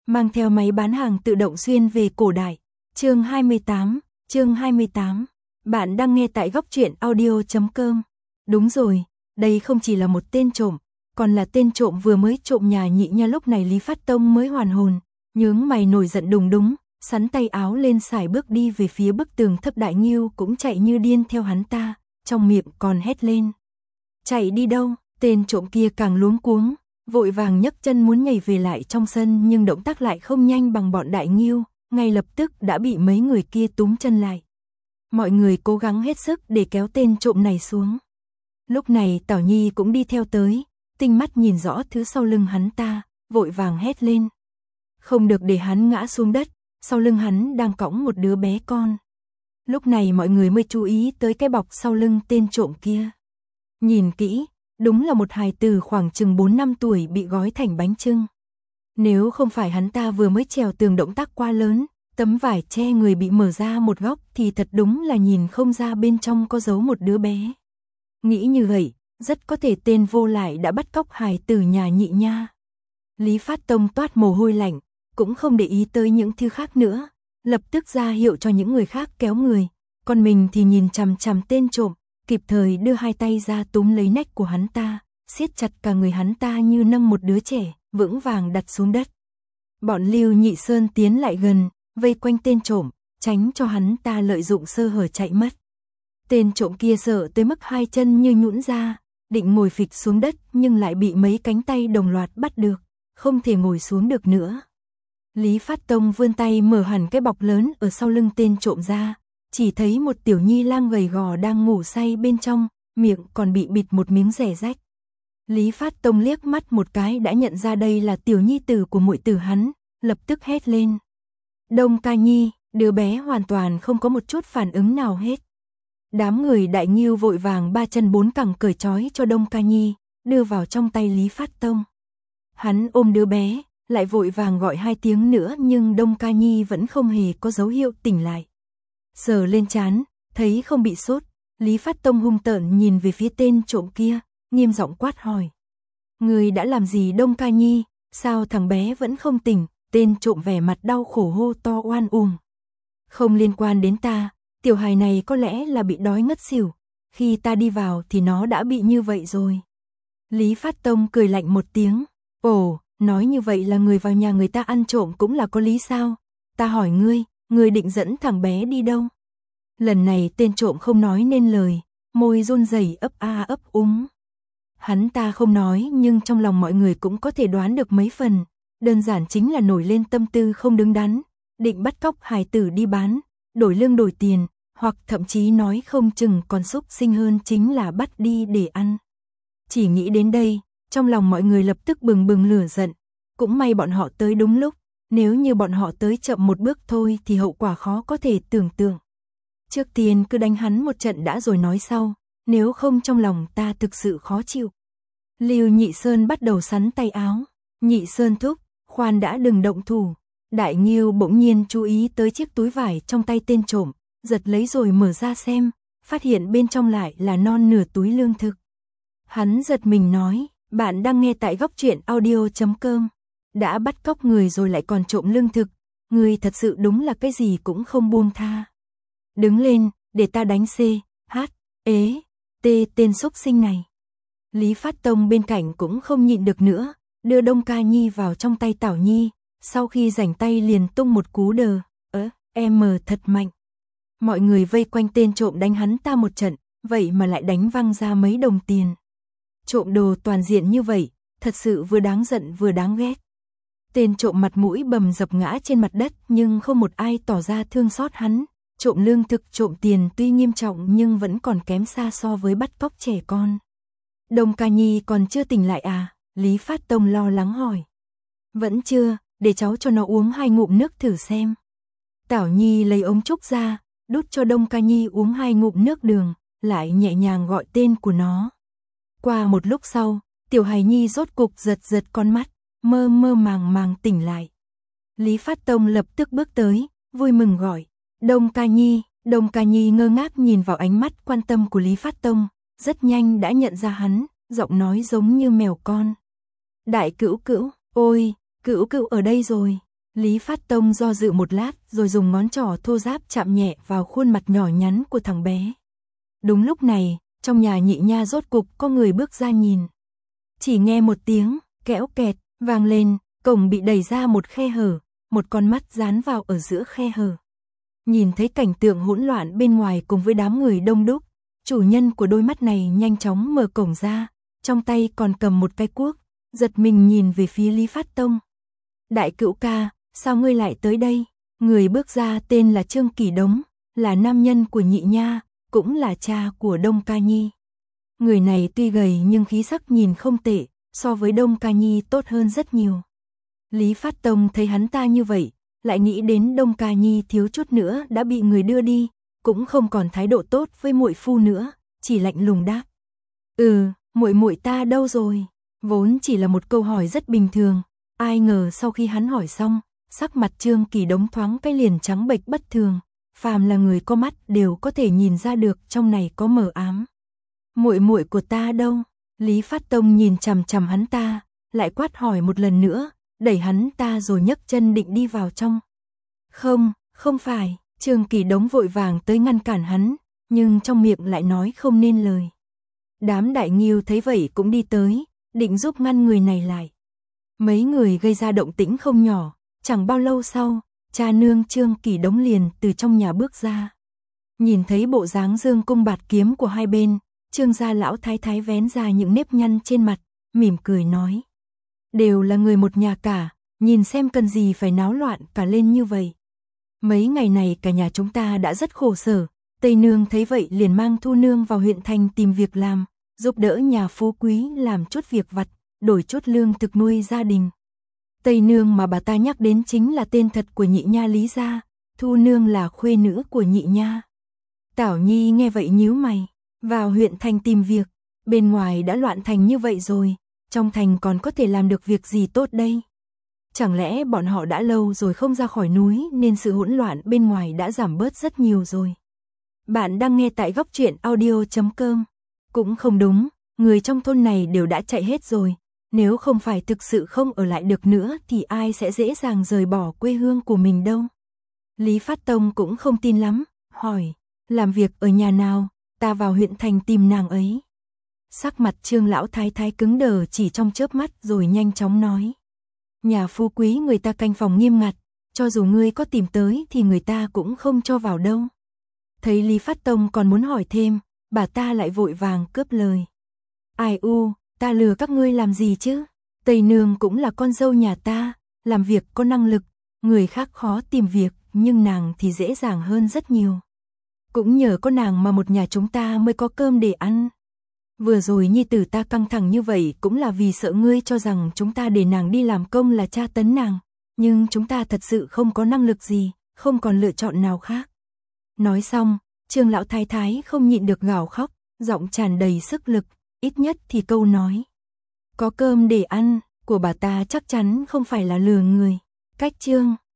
mang theo máy bán hàng tự động xuyên về cổ đại. Chương 28. Bạn đang nghe tại góc truyện audio.com. Đúng rồi, đây không chỉ là một tên trộm, còn là tên trộm vừa mới trộm nhà Nhị Nha. Lúc này Lý Phát Tông mới hoàn hồn, nhướng mày nổi giận đùng đúng, sắn tay áo lên sải bước đi về phía bức tường thấp. Đại Ngưu cũng chạy như điên theo hắn ta, trong miệng còn hét lên. Chạy đi đâu? Tên trộm kia càng luống cuống, vội vàng nhấc chân muốn nhảy về lại trong sân, nhưng động tác lại không nhanh bằng bọn Đại Ngưu, ngay lập tức đã bị mấy người kia túm chân lại. Mọi người cố gắng hết sức để kéo tên trộm này xuống. Lúc này Tảo Nhi cũng đi theo tới, tinh mắt nhìn rõ thứ sau lưng hắn ta, vội vàng hét lên. Không được để hắn ngã xuống đất, sau lưng hắn đang cõng một đứa bé con. Lúc này mọi người mới chú ý tới cái bọc sau lưng tên trộm kia. Nhìn kỹ, đúng là một hài tử khoảng chừng 4-5 tuổi bị gói thành bánh chưng. Nếu không phải hắn ta vừa mới trèo tường động tác quá lớn, tấm vải che người bị mở ra một góc thì thật đúng là nhìn không ra bên trong có giấu một đứa bé. Nghĩ như vậy, rất có thể tên vô lại đã bắt cóc hài tử nhà Nhị Nha. Lý Phát Tông toát mồ hôi lạnh, cũng không để ý tới những thứ khác nữa, lập tức ra hiệu cho những người khác kéo người, còn mình thì nhìn chằm chằm tên trộm, kịp thời đưa hai tay ra túm lấy nách của hắn ta, siết chặt cả người hắn ta như nâng một đứa trẻ, vững vàng đặt xuống đất. Bọn Lưu Nhị Sơn tiến lại gần, vây quanh tên trộm, tránh cho hắn ta lợi dụng sơ hở chạy mất. Tên trộm kia sợ tới mức hai chân như nhũn ra, định ngồi phịch xuống đất nhưng lại bị mấy cánh tay đồng loạt bắt được, không thể ngồi xuống được nữa. Lý Phát Tông vươn tay mở hẳn cái bọc lớn ở sau lưng tên trộm ra, chỉ thấy một tiểu nhi lang gầy gò đang ngủ say bên trong, miệng còn bị bịt một miếng rẻ rách. Lý Phát Tông liếc mắt một cái đã nhận ra đây là tiểu nhi tử của muội tử hắn, lập tức hét lên. Đông Ca Nhi, đứa bé hoàn toàn không có một chút phản ứng nào hết. Đám người Đại Ngưu vội vàng ba chân bốn cẳng cởi trói cho Đông Ca Nhi, đưa vào trong tay Lý Phát Tông. Hắn ôm đứa bé, lại vội vàng gọi 2 tiếng nữa nhưng Đông Ca Nhi vẫn không hề có dấu hiệu tỉnh lại. Sờ lên trán, thấy không bị sốt, Lý Phát Tông hung tợn nhìn về phía tên trộm kia, nghiêm giọng quát hỏi. Người đã làm gì Đông Ca Nhi, sao thằng bé vẫn không tỉnh? Tên trộm vẻ mặt đau khổ hô to oan uổng. Không liên quan đến ta, tiểu hài này có lẽ là bị đói ngất xỉu, khi ta đi vào thì nó đã bị như vậy rồi. Lý Phát Tông cười lạnh một tiếng, ồ, nói như vậy là người vào nhà người ta ăn trộm cũng là có lý sao? Ta hỏi ngươi định dẫn thằng bé đi đâu? Lần này tên trộm không nói nên lời, môi run rẩy ấp a ấp úng. Hắn ta không nói nhưng trong lòng mọi người cũng có thể đoán được mấy phần, đơn giản chính là nổi lên tâm tư không đứng đắn, định bắt cóc hài tử đi bán, đổi lương đổi tiền, hoặc thậm chí nói không chừng còn xúc sinh hơn chính là bắt đi để ăn. Chỉ nghĩ đến đây, trong lòng mọi người lập tức bừng bừng lửa giận, cũng may bọn họ tới đúng lúc, nếu như bọn họ tới chậm một bước thôi thì hậu quả khó có thể tưởng tượng. Trước tiên cứ đánh hắn một trận đã rồi nói sau, nếu không trong lòng ta thực sự khó chịu. Lưu Nhị Sơn bắt đầu sắn tay áo, Nhị Sơn thúc, khoan đã đừng động thủ. Đại Ngưu bỗng nhiên chú ý tới chiếc túi vải trong tay tên trộm, giật lấy rồi mở ra xem, phát hiện bên trong lại là non nửa túi lương thực. Hắn giật mình nói, bạn đang nghe tại góc truyện audio.com. Đã bắt cóc người rồi lại còn trộm lương thực, người thật sự đúng là cái gì cũng không buông tha. Đứng lên, để ta đánh tên xúc sinh này. Lý Phát Tông bên cạnh cũng không nhịn được nữa, đưa Đông Ca Nhi vào trong tay Tảo Nhi, sau khi rảnh tay liền tung một cú đờ, thật mạnh. Mọi người vây quanh tên trộm đánh hắn ta một trận, vậy mà lại đánh văng ra mấy đồng tiền. Trộm đồ toàn diện như vậy, thật sự vừa đáng giận vừa đáng ghét. Tên trộm mặt mũi bầm dập ngã trên mặt đất nhưng không một ai tỏ ra thương xót hắn. Trộm lương thực trộm tiền tuy nghiêm trọng nhưng vẫn còn kém xa so với bắt cóc trẻ con. Đông Ca Nhi còn chưa tỉnh lại à? Lý Phát Tông lo lắng hỏi. Vẫn chưa, để cháu cho nó uống 2 ngụm nước thử xem. Tảo Nhi lấy ống trúc ra, đút cho Đông Ca Nhi uống 2 ngụm nước đường, lại nhẹ nhàng gọi tên của nó. Qua một lúc sau, tiểu hài nhi rốt cục giật con mắt, mơ màng tỉnh lại. Lý Phát Tông lập tức bước tới, vui mừng gọi, Đông Ca Nhi. Đông Ca Nhi ngơ ngác nhìn vào ánh mắt quan tâm của Lý Phát Tông, rất nhanh đã nhận ra hắn, giọng nói giống như mèo con. Đại cữu cữu, ôi, cữu cữu ở đây rồi. Lý Phát Tông do dự một lát rồi dùng ngón trỏ thô ráp chạm nhẹ vào khuôn mặt nhỏ nhắn của thằng bé. Đúng lúc này, trong nhà Nhị Nha rốt cục có người bước ra nhìn. Chỉ nghe một tiếng, kẽo kẹt, vang lên, cổng bị đẩy ra một khe hở, một con mắt dán vào ở giữa khe hở. Nhìn thấy cảnh tượng hỗn loạn bên ngoài cùng với đám người đông đúc, chủ nhân của đôi mắt này nhanh chóng mở cổng ra, trong tay còn cầm một cái cuốc, giật mình nhìn về phía Lý Phát Tông. Đại cữu ca, sao ngươi lại tới đây? Người bước ra tên là Trương Kỷ Đống, là nam nhân của Nhị Nha, cũng là cha của Đông Ca Nhi. Người này tuy gầy nhưng khí sắc nhìn không tệ, so với Đông Ca Nhi tốt hơn rất nhiều. Lý Phát Tông thấy hắn ta như vậy, lại nghĩ đến Đông Ca Nhi thiếu chút nữa đã bị người đưa đi, cũng không còn thái độ tốt với muội phu nữa, chỉ lạnh lùng đáp. Muội muội ta đâu rồi? Vốn chỉ là một câu hỏi rất bình thường, ai ngờ sau khi hắn hỏi xong, sắc mặt Trương Kỷ Đống thoáng cái liền trắng bệch bất thường, phàm là người có mắt đều có thể nhìn ra được trong này có mờ ám. Muội muội của ta đâu? Lý Phát Tông nhìn chằm chằm hắn ta, lại quát hỏi một lần nữa, đẩy hắn ta rồi nhấc chân định đi vào trong. Không phải, Trương Kỷ Đống vội vàng tới ngăn cản hắn, nhưng trong miệng lại nói không nên lời. Đám đại nghiêu thấy vậy cũng đi tới, định giúp ngăn người này lại. Mấy người gây ra động tĩnh không nhỏ, chẳng bao lâu sau, cha nương Trương Kỷ Đống liền từ trong nhà bước ra. Nhìn thấy bộ dáng dương cung bạt kiếm của hai bên, Trương gia lão thái thái vén ra những nếp nhăn trên mặt, mỉm cười nói. Đều là người một nhà cả, nhìn xem cần gì phải náo loạn cả lên như vậy. Mấy ngày này cả nhà chúng ta đã rất khổ sở, Tây nương thấy vậy liền mang Thu nương vào huyện thành tìm việc làm, giúp đỡ nhà phú quý làm chút việc vặt, đổi chút lương thực nuôi gia đình. Tây nương mà bà ta nhắc đến chính là tên thật của Nhị Nha Lý gia, Thu nương là khuê nữ của Nhị Nha. Tảo Nhi nghe vậy nhíu mày, vào huyện thành tìm việc, bên ngoài đã loạn thành như vậy rồi, trong thành còn có thể làm được việc gì tốt đây? Chẳng lẽ bọn họ đã lâu rồi không ra khỏi núi nên sự hỗn loạn bên ngoài đã giảm bớt rất nhiều rồi? Bạn đang nghe tại Góc Truyện Audio.com. Cũng không đúng, người trong thôn này đều đã chạy hết rồi, nếu không phải thực sự không ở lại được nữa thì ai sẽ dễ dàng rời bỏ quê hương của mình đâu. Lý Phát Tông cũng không tin lắm, hỏi, làm việc ở nhà nào, ta vào huyện thành tìm nàng ấy. Sắc mặt Trương lão thái thái cứng đờ chỉ trong chớp mắt rồi nhanh chóng nói. Nhà phú quý người ta canh phòng nghiêm ngặt, cho dù ngươi có tìm tới thì người ta cũng không cho vào đâu. Thấy Lý Phát Tông còn muốn hỏi thêm, bà ta lại vội vàng cướp lời. Ai ta lừa các ngươi làm gì chứ? Tây nương cũng là con dâu nhà ta, làm việc có năng lực, người khác khó tìm việc, nhưng nàng thì dễ dàng hơn rất nhiều. Cũng nhờ có nàng mà một nhà chúng ta mới có cơm để ăn. Vừa rồi nhi tử ta căng thẳng như vậy cũng là vì sợ ngươi cho rằng chúng ta để nàng đi làm công là tra tấn nàng, nhưng chúng ta thật sự không có năng lực gì, không còn lựa chọn nào khác. Nói xong, Trương lão thái thái không nhịn được gào khóc, giọng tràn đầy sức lực, ít nhất thì câu nói có cơm để ăn của bà ta chắc chắn không phải là lừa người. Cách Trương